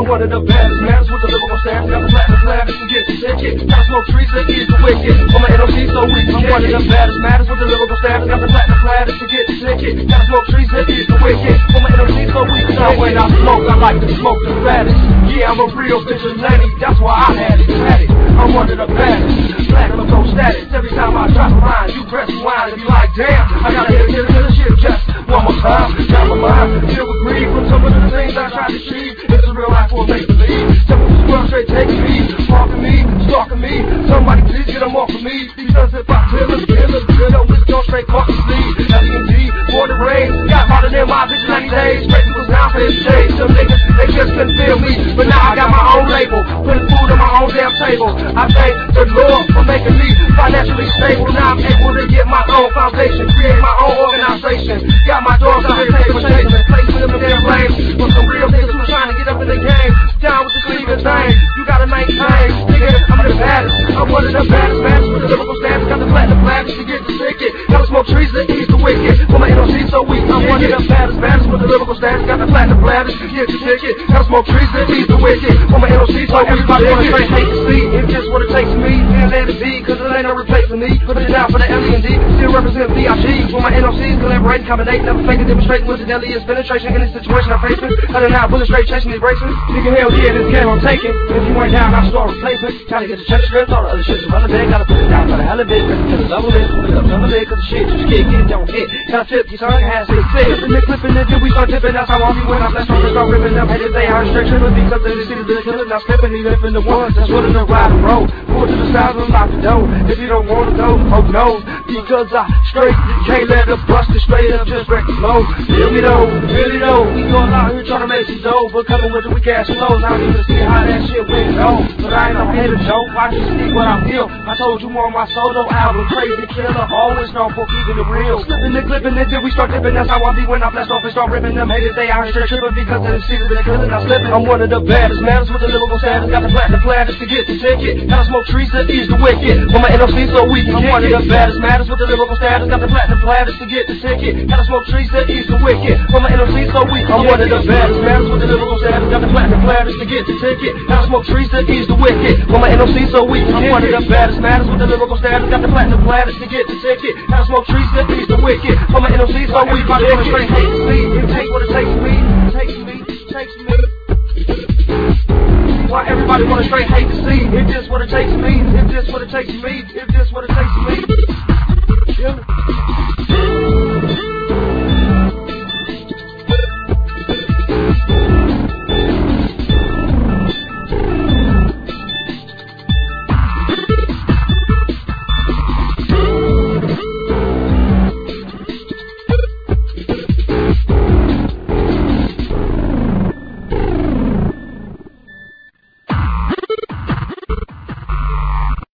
one of the baddest mans with the lyrical stamp. Got the platinum flash to get the ticket. Gotta smoke trees that is the wicked. On my NOC so we can one of the baddest mans with the lyrical stamp. Got the platinum flash to get the ticket. Gotta smoke trees that is the wicked. On my NOC so we can know when I smoke, I like to smoke the fattest. Yeah, I'm a real vigilante, that's why I had it. I'm one of the baddest. Platinum go status. Every time I drop a line, you press rewind and be like, damn, I gotta hit the shit just one more time. Got my mind filled with greed from some of the things I tried to achieve. It's a real life for make believe. Some of this world straight taking me, stalking me, stalking me. Somebody please get them off of me. Because if I kill them, it's go straight off the sleeve. LEMD, for the rain, got harder than my bitch 90 days. Straight to down for this stage. Some niggas, they just couldn't feel me. But now I got my own label, putting food on my own damn table. I thank the Lord for making me financially stable. Now I'm able to get my own foundation, create my own organization. Got my doors out here table chasing, placing them in their flames. For some real niggas who are trying to get up in the game. Down with the Cleveland thing, you gotta maintain. Nigga, I'm the baddest. I'm one of the baddest mans with the lyrical stamps. Got the platinum flash to get the ticket. Gotta smoke trees that ease the wicked. For my NOC so weak. I'm one of the baddest mans with the lyrical stamps. Got the platinum flash to get the ticket. Gotta smoke trees that ease the wicked. For my NOC so everybody wanna straight hate to see. It's just what it takes me. And let it be, cause it ain't no replacing me. Put it out for the LEMD. Still represent VIG. For my NOCs, collaborating, combinating, never faking, demonstrating with the deadliest penetration in this situation I'm facing. Cutting out, bullet straight, chasing these bracelets. Nigga, hell yeah, this game I'm taking. If you ain't down, I'll start replacement. Trying to get the check script, all the other shit's relevant. Gotta put it down for the hell of it. Cause the level is, put it up some of it. Cause the shit just get it, don't hit. Gotta flip, you son, has it fit. Flipping it, then we start tipping. That's how I be when I flash on, start ripping them. Headed they are straight tripping because they see the killer. Now slipping, he lipping the ones. That's what it's a ride and roll. Pull to the side, unlock the door. If you don't wanna go, oh no. Because I straight, can't let her bust it straight up, just wreck the flow. Feel me though, really though. We going out here trying to make some dough, but coming with the weak ass flows. I don't even see how that shit went on. But I ain't no hater, Joe. Watch you see what I feel. I told you more on my solo album. Crazy killer, always known for keeping it real. Slipping and clipping it, then we start dipping. That's how I be when I blast off and start ripping them haters. They out here tripping because of the shit that they killing. I'm slipping. I'm one of the baddest mans with the lyrical status. Got the platinum flash to get the ticket. Gotta smoke trees that ease the wicked. For my NOC so we can I'm one of the baddest mans with the lyrical status. Got the platinum flash to get the ticket. Gotta smoke trees that ease the wicked. For my NOC so we can I'm one of the baddest mans with the lyrical status. Got the platinum flash to get the ticket. Gotta smoke trees that ease the wicked. For my NOC so we can I'm one of the baddest mans with the lyrical status. Got the platinum flash to get the ticket. Gotta smoke trees that ease the wicked. For my NOC so we can straight hate to see. It takes what it takes me. Takes me. Why everybody wanna straight hate to see? If this what it takes me, if this what it takes me, if this what it takes me.